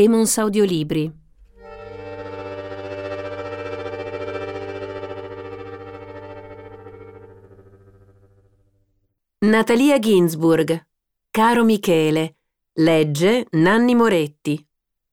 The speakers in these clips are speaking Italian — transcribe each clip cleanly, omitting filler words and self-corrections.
Emons Audiolibri. Natalia Ginzburg. Caro Michele. Legge Nanni Moretti.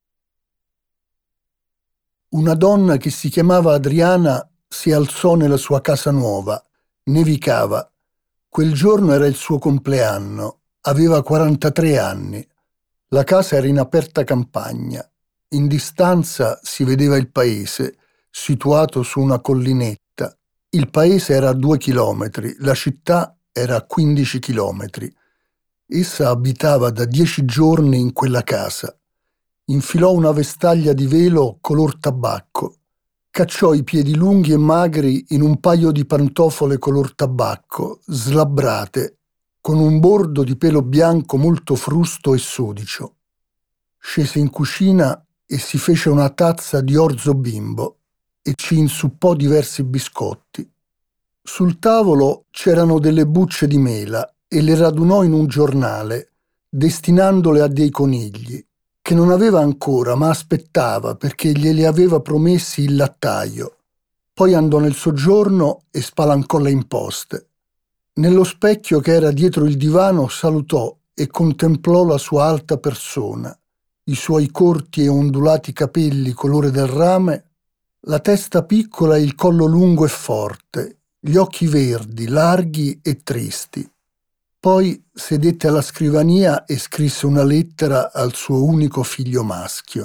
Una donna che si chiamava Adriana si alzò nella sua casa nuova. Nevicava. Quel giorno era il suo compleanno. Aveva 43 anni. La casa era in aperta campagna. In distanza si vedeva il paese, situato su una collinetta. Il paese era a 2 chilometri, la città era a 15 chilometri. Essa abitava da 10 giorni in quella casa. Infilò una vestaglia di velo color tabacco. Cacciò i piedi lunghi e magri in un paio di pantofole color tabacco, slabbrate, con un bordo di pelo bianco molto frusto e sudicio. Scese in cucina e si fece una tazza di orzo bimbo e ci insuppò diversi biscotti. Sul tavolo c'erano delle bucce di mela e le radunò in un giornale, destinandole a dei conigli, che non aveva ancora ma aspettava perché glieli aveva promessi il lattaio. Poi andò nel soggiorno e spalancò le imposte. Nello specchio che era dietro il divano salutò e contemplò la sua alta persona, i suoi corti e ondulati capelli colore del rame, la testa piccola e il collo lungo e forte, gli occhi verdi, larghi e tristi. Poi sedette alla scrivania e scrisse una lettera al suo unico figlio maschio.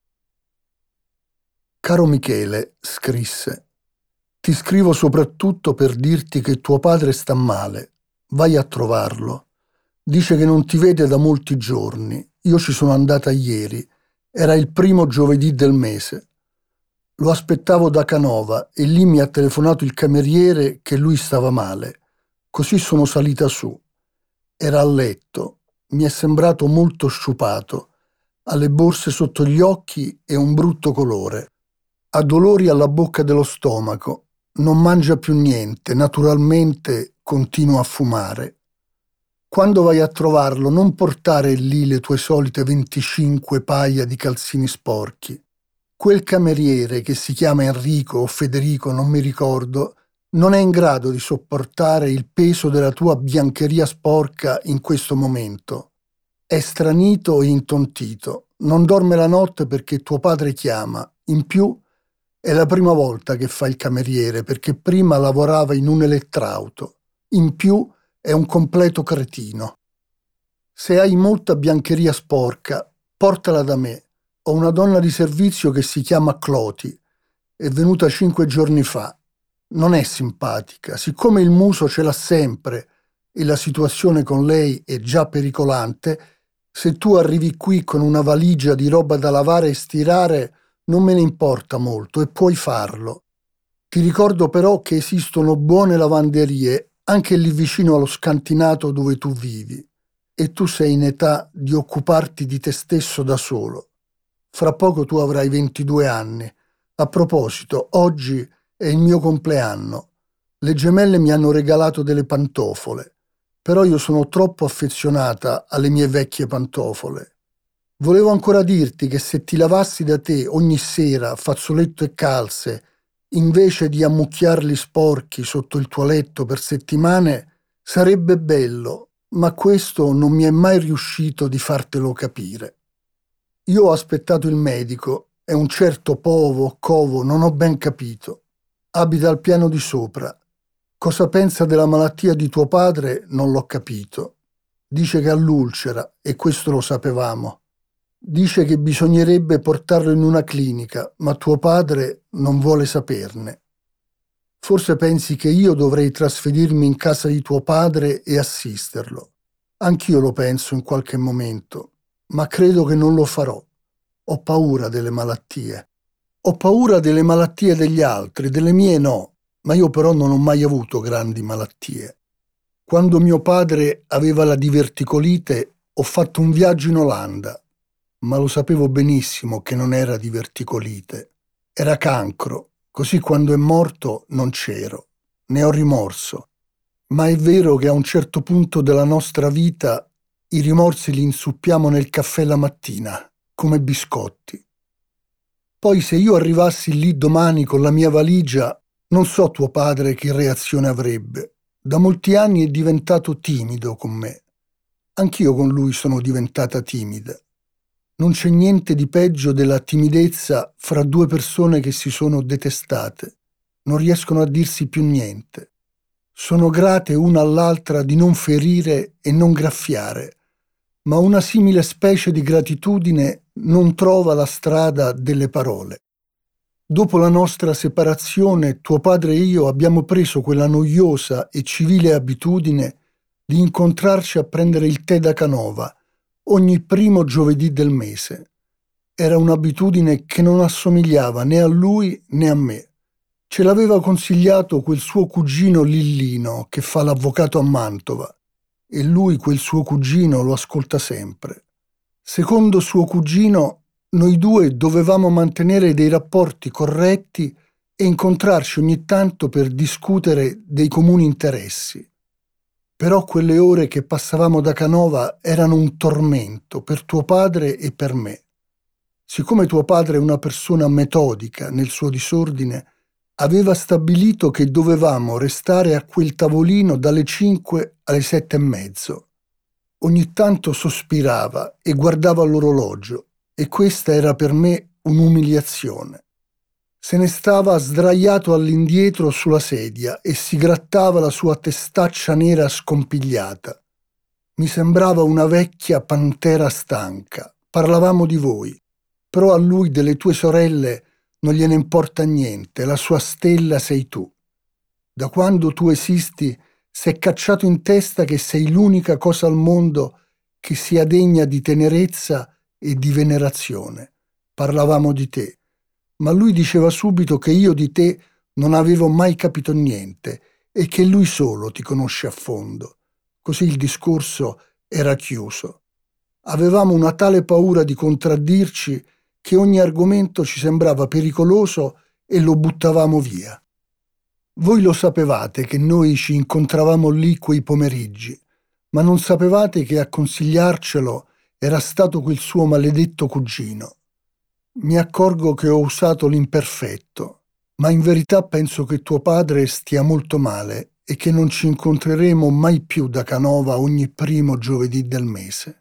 Caro Michele, scrisse, ti scrivo soprattutto per dirti che tuo padre sta male. Vai a trovarlo. Dice che non ti vede da molti giorni. Io ci sono andata ieri. Era il primo giovedì del mese. Lo aspettavo da Canova e lì mi ha telefonato il cameriere che lui stava male. Così sono salita su. Era a letto. Mi è sembrato molto sciupato. Ha le borse sotto gli occhi e un brutto colore. Ha dolori alla bocca dello stomaco. Non mangia più niente, naturalmente continua a fumare. Quando vai a trovarlo, non portare lì le tue solite 25 paia di calzini sporchi. Quel cameriere, che si chiama Enrico o Federico, non mi ricordo, non è in grado di sopportare il peso della tua biancheria sporca in questo momento. È stranito e intontito. Non dorme la notte perché tuo padre chiama. In più, è la prima volta che fa il cameriere perché prima lavorava in un elettrauto. In più è un completo cretino. Se hai molta biancheria sporca, portala da me. Ho una donna di servizio che si chiama Cloti. È venuta 5 giorni fa. Non è simpatica. Siccome il muso ce l'ha sempre e la situazione con lei è già pericolante, se tu arrivi qui con una valigia di roba da lavare e stirare, non me ne importa molto e puoi farlo. Ti ricordo però che esistono buone lavanderie anche lì vicino allo scantinato dove tu vivi e tu sei in età di occuparti di te stesso da solo. Fra poco tu avrai 22 anni. A proposito, oggi è il mio compleanno. Le gemelle mi hanno regalato delle pantofole, però io sono troppo affezionata alle mie vecchie pantofole. Volevo ancora dirti che se ti lavassi da te ogni sera fazzoletto e calze, invece di ammucchiarli sporchi sotto il tuo letto per settimane, sarebbe bello, ma questo non mi è mai riuscito di fartelo capire. Io ho aspettato il medico, è un certo Covo, non ho ben capito. Abita al piano di sopra. Cosa pensa della malattia di tuo padre non l'ho capito. Dice che ha l'ulcera e questo lo sapevamo. Dice che bisognerebbe portarlo in una clinica, ma tuo padre non vuole saperne. Forse pensi che io dovrei trasferirmi in casa di tuo padre e assisterlo. Anch'io lo penso in qualche momento, ma credo che non lo farò. Ho paura delle malattie. Ho paura delle malattie degli altri, delle mie no, ma io però non ho mai avuto grandi malattie. Quando mio padre aveva la diverticolite, ho fatto un viaggio in Olanda, ma lo sapevo benissimo che non era diverticolite. Era cancro, così quando è morto non c'ero. Ne ho rimorso. Ma è vero che a un certo punto della nostra vita i rimorsi li insuppiamo nel caffè la mattina. come biscotti. Poi se io arrivassi lì domani con la mia valigia, non so tuo padre che reazione avrebbe. Da molti anni è diventato timido con me. Anch'io con lui sono diventata timida. Non c'è niente di peggio della timidezza fra due persone che si sono detestate. Non riescono a dirsi più niente. Sono grate una all'altra di non ferire e non graffiare, ma una simile specie di gratitudine non trova la strada delle parole. Dopo la nostra separazione, tuo padre e io abbiamo preso quella noiosa e civile abitudine di incontrarci a prendere il tè da Canova ogni primo giovedì del mese. Era un'abitudine che non assomigliava né a lui né a me. Ce l'aveva consigliato quel suo cugino Lillino che fa l'avvocato a Mantova e lui quel suo cugino lo ascolta sempre. Secondo suo cugino, noi due dovevamo mantenere dei rapporti corretti e incontrarci ogni tanto per discutere dei comuni interessi. Però quelle ore che passavamo da Canova erano un tormento per tuo padre e per me. Siccome tuo padre è una persona metodica nel suo disordine, aveva stabilito che dovevamo restare a quel tavolino dalle 5 alle 7:30. Ogni tanto sospirava e guardava l'orologio e questa era per me un'umiliazione. Se ne stava sdraiato all'indietro sulla sedia e si grattava la sua testaccia nera scompigliata. Mi sembrava una vecchia pantera stanca. Parlavamo di voi, però a lui delle tue sorelle non gliene importa niente, la sua stella sei tu. Da quando tu esisti si è cacciato in testa che sei l'unica cosa al mondo che sia degna di tenerezza e di venerazione. Parlavamo di te, ma lui diceva subito che io di te non avevo mai capito niente e che lui solo ti conosce a fondo. Così il discorso era chiuso. Avevamo una tale paura di contraddirci che ogni argomento ci sembrava pericoloso e lo buttavamo via. Voi lo sapevate che noi ci incontravamo lì quei pomeriggi, ma non sapevate che a consigliarcelo era stato quel suo maledetto cugino. Mi accorgo che ho usato l'imperfetto, ma in verità penso che tuo padre stia molto male e che non ci incontreremo mai più da Canova ogni primo giovedì del mese.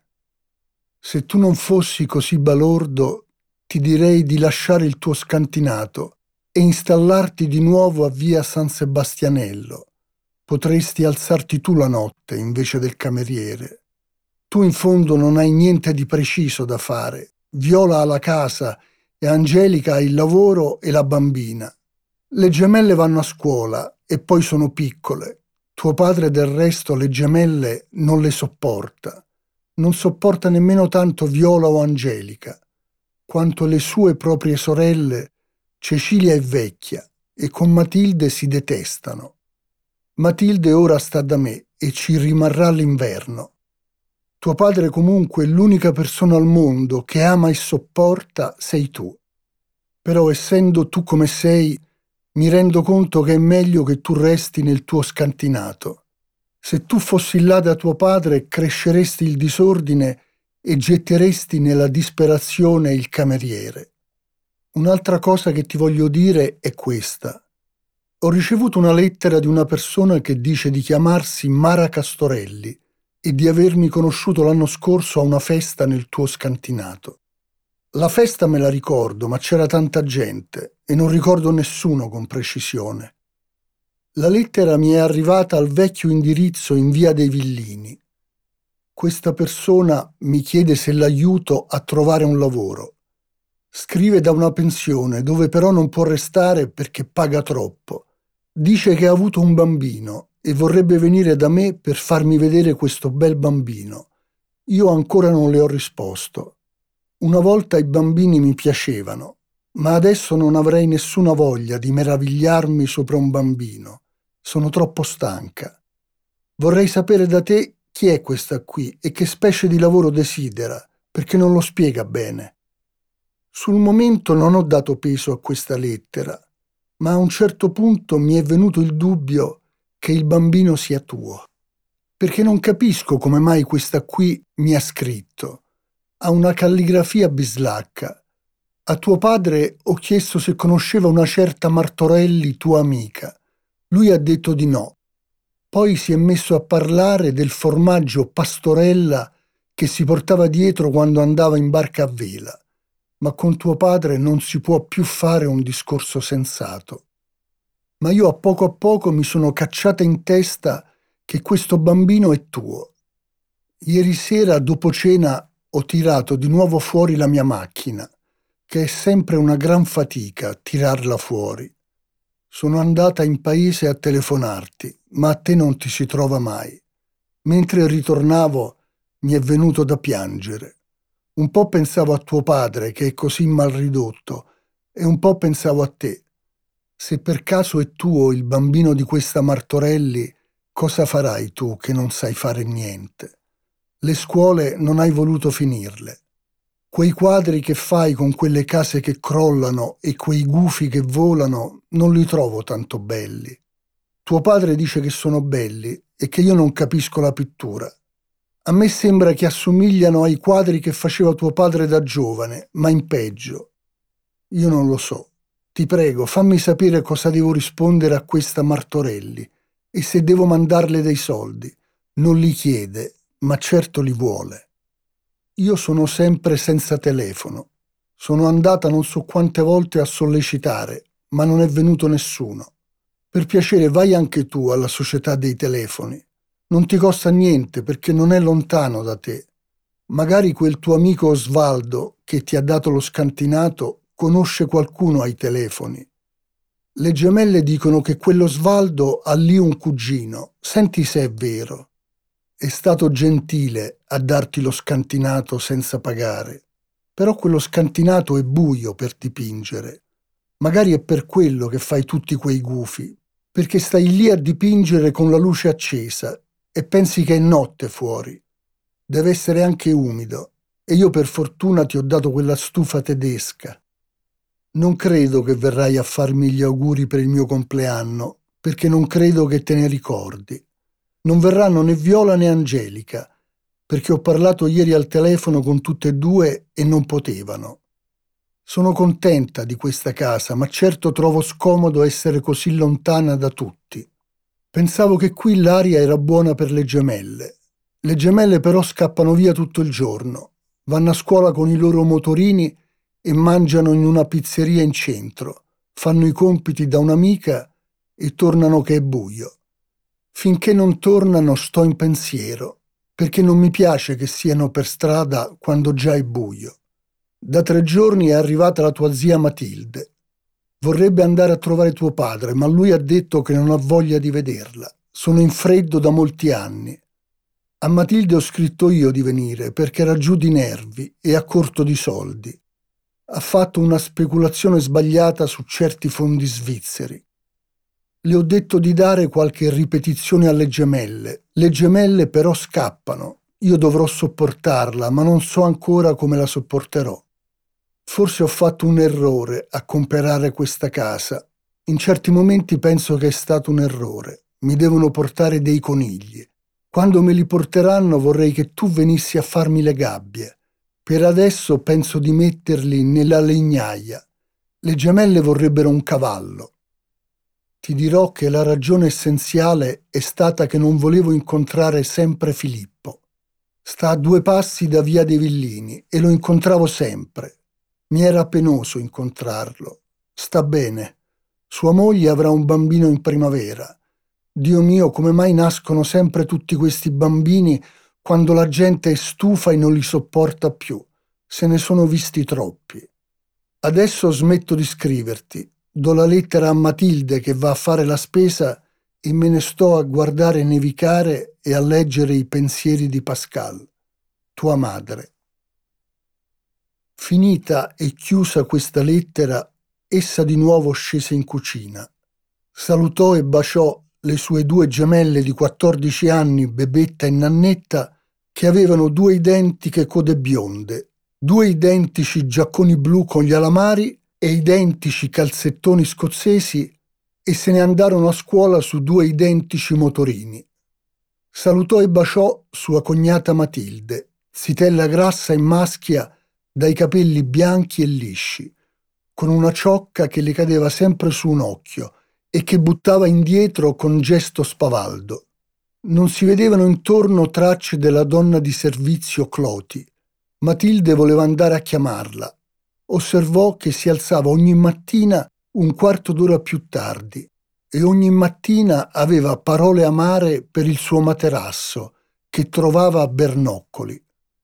Se tu non fossi così balordo, ti direi di lasciare il tuo scantinato e installarti di nuovo a via San Sebastianello. Potresti alzarti tu la notte invece del cameriere. Tu in fondo non hai niente di preciso da fare. Viola ha la casa e Angelica ha il lavoro e la bambina. Le gemelle vanno a scuola e poi sono piccole. Tuo padre del resto le gemelle non le sopporta. Non sopporta nemmeno tanto Viola o Angelica, quanto le sue proprie sorelle. Cecilia è vecchia e con Matilde si detestano. Matilde ora sta da me e ci rimarrà l'inverno. Tuo padre comunque è l'unica persona al mondo che ama e sopporta sei tu. Però essendo tu come sei, mi rendo conto che è meglio che tu resti nel tuo scantinato. Se tu fossi là da tuo padre, cresceresti il disordine e getteresti nella disperazione il cameriere. Un'altra cosa che ti voglio dire è questa. Ho ricevuto una lettera di una persona che dice di chiamarsi Mara Castorelli e di avermi conosciuto l'anno scorso a una festa nel tuo scantinato. La festa me la ricordo, ma c'era tanta gente e non ricordo nessuno con precisione. La lettera mi è arrivata al vecchio indirizzo in via dei Villini. Questa persona mi chiede se l'aiuto a trovare un lavoro. Scrive da una pensione dove però non può restare perché paga troppo. Dice che ha avuto un bambino e vorrebbe venire da me per farmi vedere questo bel bambino. Io ancora non le ho risposto. Una volta i bambini mi piacevano, ma adesso non avrei nessuna voglia di meravigliarmi sopra un bambino. Sono troppo stanca. Vorrei sapere da te chi è questa qui e che specie di lavoro desidera, perché non lo spiega bene. Sul momento non ho dato peso a questa lettera, ma a un certo punto mi è venuto il dubbio che il bambino sia tuo. Perché non capisco come mai questa qui mi ha scritto. Ha una calligrafia bislacca. A tuo padre ho chiesto se conosceva una certa Martorelli, tua amica. Lui ha detto di no. Poi si è messo a parlare del formaggio Pastorella che si portava dietro quando andava in barca a vela. Ma con tuo padre non si può più fare un discorso sensato. Ma io a poco mi sono cacciata in testa che questo bambino è tuo. Ieri sera, dopo cena, ho tirato di nuovo fuori la mia macchina, che è sempre una gran fatica tirarla fuori. Sono andata in paese a telefonarti, ma a te non ti si trova mai. Mentre ritornavo mi è venuto da piangere. Un po' pensavo a tuo padre, che è così mal ridotto, e un po' pensavo a te. Se per caso è tuo il bambino di questa Martorelli, cosa farai tu che non sai fare niente? Le scuole non hai voluto finirle. Quei quadri che fai con quelle case che crollano e quei gufi che volano non li trovo tanto belli. Tuo padre dice che sono belli e che io non capisco la pittura. A me sembra che assomigliano ai quadri che faceva tuo padre da giovane, ma in peggio. Io non lo so. Ti prego, fammi sapere cosa devo rispondere a questa Martorelli e se devo mandarle dei soldi. Non li chiede, ma certo li vuole. Io sono sempre senza telefono. Sono andata non so quante volte a sollecitare, ma non è venuto nessuno. Per piacere vai anche tu alla società dei telefoni. Non ti costa niente perché non è lontano da te. Magari quel tuo amico Osvaldo, che ti ha dato lo scantinato, conosce qualcuno ai telefoni. Le gemelle dicono che quell'Osvaldo ha lì un cugino. Senti se è vero. È stato gentile a darti lo scantinato senza pagare. Però quello scantinato è buio per dipingere. Magari è per quello che fai tutti quei gufi, perché stai lì a dipingere con la luce accesa e pensi che è notte fuori. Deve essere anche umido e io per fortuna ti ho dato quella stufa tedesca. Non credo che verrai a farmi gli auguri per il mio compleanno, perché non credo che te ne ricordi. Non verranno né Viola né Angelica, perché ho parlato ieri al telefono con tutte e due e non potevano. Sono contenta di questa casa, ma certo trovo scomodo essere così lontana da tutti. Pensavo che qui l'aria era buona per le gemelle. Le gemelle però scappano via tutto il giorno, vanno a scuola con i loro motorini e mangiano in una pizzeria in centro, fanno i compiti da un'amica e tornano che è buio. Finché non tornano sto in pensiero, perché non mi piace che siano per strada quando già è buio. Da 3 giorni è arrivata la tua zia Matilde. Vorrebbe andare a trovare tuo padre, ma lui ha detto che non ha voglia di vederla. Sono in freddo da molti anni. A Matilde ho scritto io di venire perché era giù di nervi e a corto di soldi. Ha fatto una speculazione sbagliata su certi fondi svizzeri. Le ho detto di dare qualche ripetizione alle gemelle. Le gemelle però scappano. Io dovrò sopportarla, ma non so ancora come la sopporterò. Forse ho fatto un errore a comprare questa casa. In certi momenti penso che è stato un errore. Mi devono portare dei conigli. Quando me li porteranno vorrei che tu venissi a farmi le gabbie. Per adesso penso di metterli nella legnaia. Le gemelle vorrebbero un cavallo. Ti dirò che la ragione essenziale è stata che non volevo incontrare sempre Filippo. Sta a 2 passi da Via dei Villini e lo incontravo sempre. Mi era penoso incontrarlo. Sta bene. Sua moglie avrà un bambino in primavera. Dio mio, come mai nascono sempre tutti questi bambini quando la gente è stufa e non li sopporta più? Se ne sono visti troppi. Adesso smetto di scriverti. Do la lettera a Matilde che va a fare la spesa e me ne sto a guardare nevicare e a leggere i pensieri di Pascal, tua madre. Finita e chiusa questa lettera, essa di nuovo scese in cucina. Salutò e baciò le sue 2 gemelle di 14 anni, Bebetta e Nannetta, che avevano 2 identiche code bionde, 2 identici giacconi blu con gli alamari e identici calzettoni scozzesi e se ne andarono a scuola su 2 identici motorini. Salutò e baciò sua cognata Matilde, zitella grassa e maschia dai capelli bianchi e lisci, con una ciocca che le cadeva sempre su un occhio e che buttava indietro con gesto spavaldo. Non si vedevano intorno tracce della donna di servizio Cloti. Matilde voleva andare a chiamarla. Osservò che si alzava ogni mattina un quarto d'ora più tardi e ogni mattina aveva parole amare per il suo materasso, che trovava a Bernoccoli.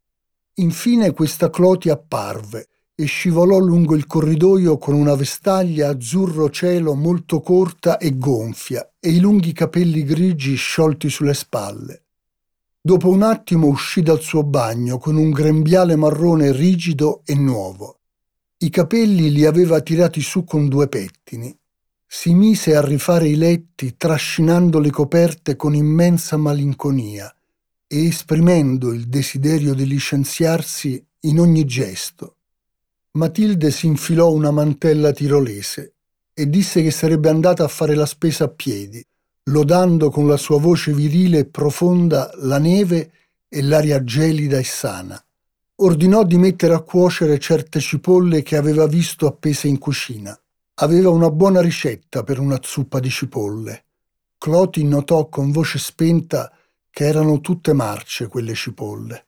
Infine questa Cloti apparve e scivolò lungo il corridoio con una vestaglia azzurro cielo molto corta e gonfia e i lunghi capelli grigi sciolti sulle spalle. Dopo un attimo uscì dal suo bagno con un grembiale marrone rigido e nuovo. I capelli li aveva tirati su con 2 pettini. Si mise a rifare i letti trascinando le coperte con immensa malinconia e esprimendo il desiderio di licenziarsi in ogni gesto. Matilde si infilò una mantella tirolese e disse che sarebbe andata a fare la spesa a piedi, lodando con la sua voce virile e profonda la neve e l'aria gelida e sana. Ordinò di mettere a cuocere certe cipolle che aveva visto appese in cucina. Aveva una buona ricetta per una zuppa di cipolle. Cloti notò con voce spenta che erano tutte marce quelle cipolle.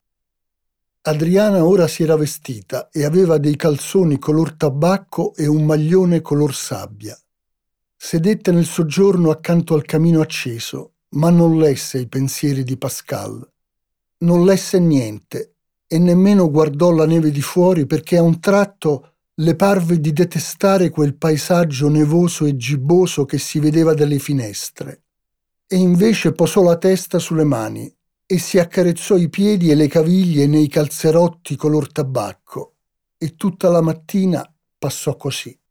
Adriana ora si era vestita e aveva dei calzoni color tabacco e un maglione color sabbia. Sedette nel soggiorno accanto al camino acceso, ma non lesse i pensieri di Pascal. Non lesse niente e nemmeno guardò la neve di fuori perché a un tratto le parve di detestare quel paesaggio nevoso e gibboso che si vedeva dalle finestre. E invece posò la testa sulle mani e si accarezzò i piedi e le caviglie nei calzerotti color tabacco, e tutta la mattina passò così.